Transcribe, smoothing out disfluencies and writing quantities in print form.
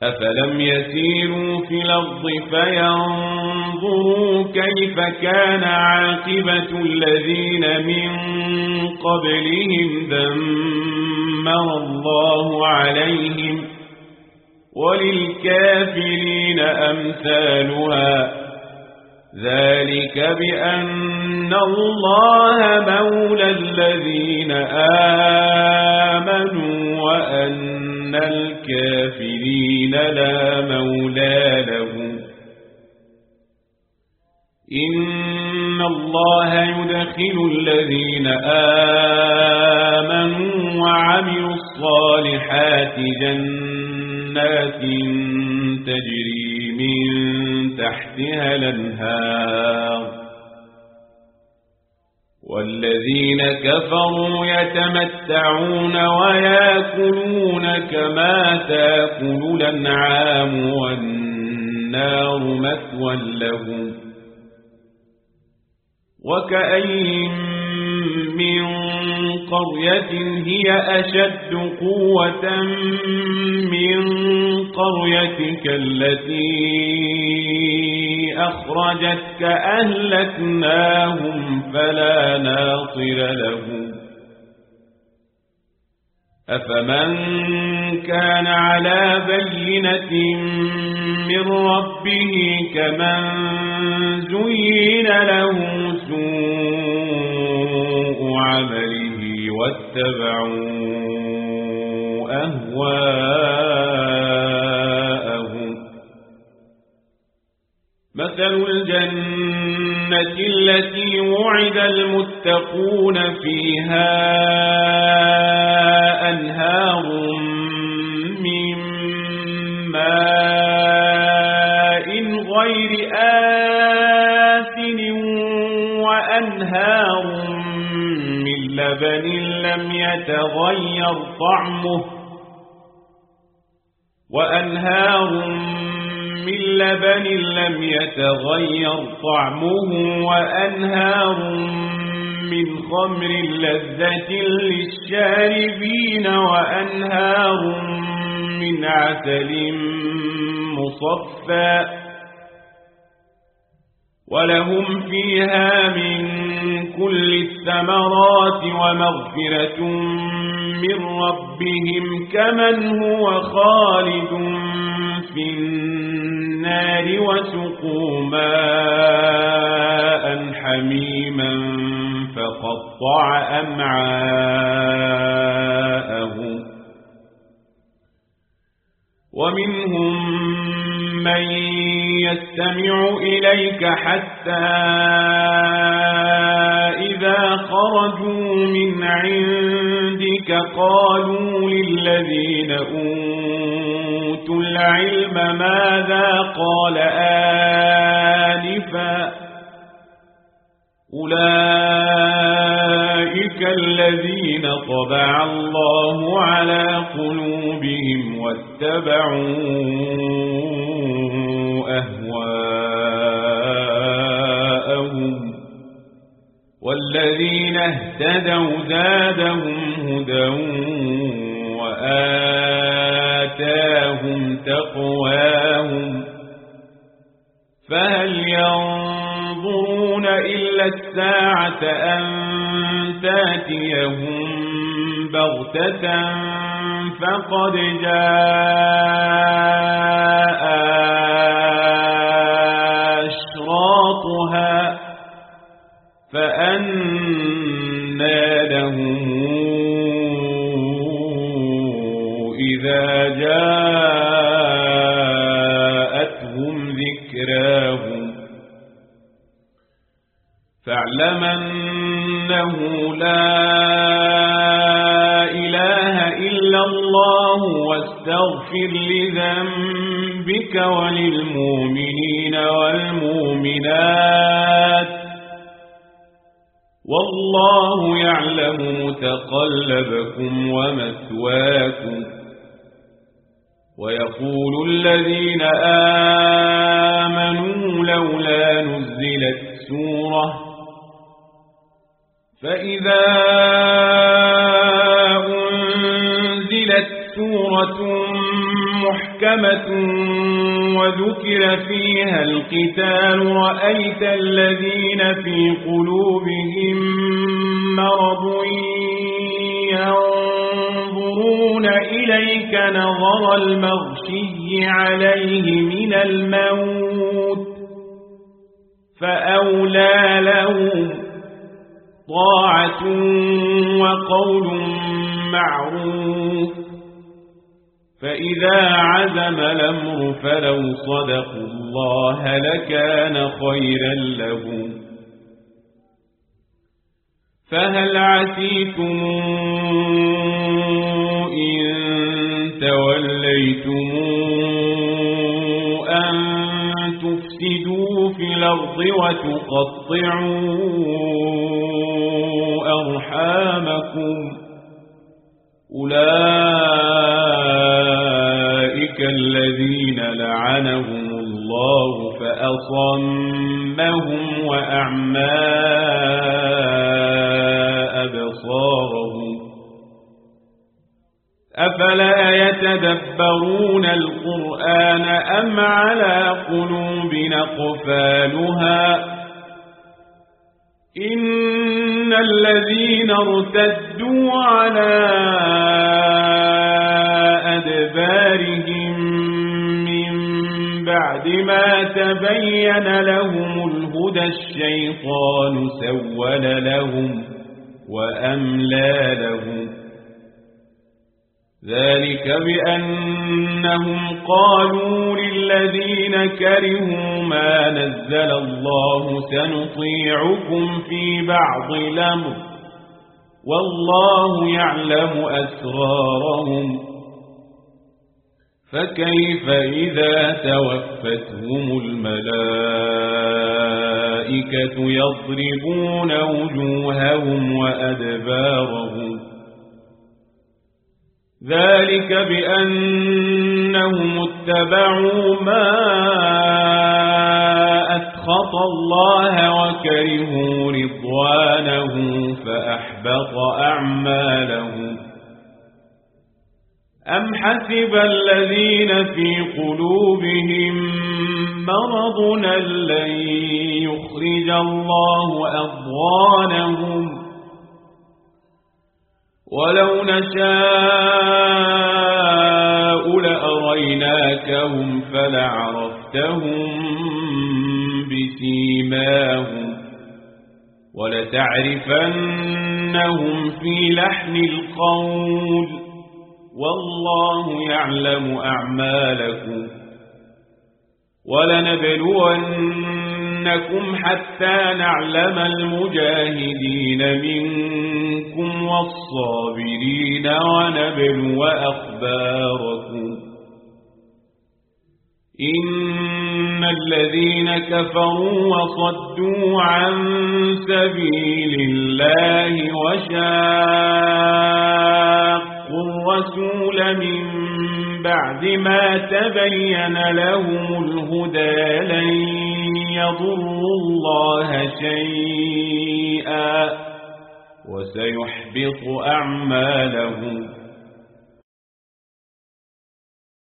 أفلم يسيروا في الأرض فينظروا كيف كان عاقبة الذين من قبلهم دمر الله عليهم وللكافرين أمثالها ذلك بأن الله مولى الذين آمنوا وأن الكافرين لا مولى لهم إن الله يدخل الذين آمنوا وعملوا الصالحات جنات تجري من تحتها الأنهار والذين كفروا يتمتعون ويأكلون كما تأكل الأنعام والنار مثوى لهم وكأين من قرية هي أشد قوة من قريتك التي أخرجتك أهلكناهم فلا ناصر لهم أفمن كان على بينة من ربه كمن زين له سوء عمله واتبعوا أهواءهم مثل الجنة التي وعد المتقون فيها أنهار من ماء غير آسن وأنهار من لبن لم يتغير طعمه وأنهار من خمر لذة للشاربين وأنهار من عسل مصفى ولهم فيها من كل الثمرات ومغفرة من ربهم كمن هو خالد في النار وسقوا ماء حميما فقطع أمعاءهم ومنهم من يستمع إليك حتى إذا خرجوا من عندك قالوا للذين أوتوا العلم ماذا قال آنفا أولئك الذين طبع الله على قلوبهم واتبعوا أهواءهم والذين اهتدوا زادهم هدى وآتاهم تقواهم فهل ينظرون إلا الساعة أن تأتيهم بغتة فقد جاء أشراطها فأنى لهم إذا جاءتهم ذكراهم فاعلم أنه لا إله إلا الله واستغفر لذنبك وللمؤمنين والمؤمنات والله يعلم متقلبكم ومثواكم ويقول الذين آمنوا لولا نزلت سورة فإذا أنزلت سورة محكمة وذكر فيها القتال رأيت الذين في قلوبهم مرض ينظرون إليك نظر المغشي عليه من الموت فأولى لهم طاعة وقول معروف فإذا عزم الأمر فلو صدقوا الله لكان خيرا لهم فهل عسيتم إن توليتم أن تفسدوا في الأرض وتقطعوا أرحامكم أولئك الذين لعنهم الله فأصمهم وأعمى أبصارهم أفلا يتدبرون القرآن أم على قلوب أقفالها إن الذين ارتدوا على أدبارهم من بعد ما تبين لهم الهدى الشيطان سول لهم وأملى لهم ذلك بأنهم قالوا للذين كرهوا ما نزل الله سنطيعكم في بعض الأمر والله يعلم أسرارهم فكيف إذا توفتهم الملائكة يضربون وجوههم وأدبارهم ذلك بأنهم اتبعوا ما أسخط الله وكرهوا رضوانه فأحبط أعمالهم أم حسب الذين في قلوبهم مرض لن يخرج الله أضغانهم ولو نشاء لأريناكهم فلعرفتهم بسيماهم ولتعرفنهم في لحن القول والله يعلم أعمالكم ولنبلونكم حتى نعلم المجاهدين منكم والصابرين ونبلو أخباركم إن الذين كفروا وصدوا عن سبيل الله وشاقوا الرسول من بعد ما تبين لهم الهدى لن يضروا الله شيئا وسيحبط أعمالهم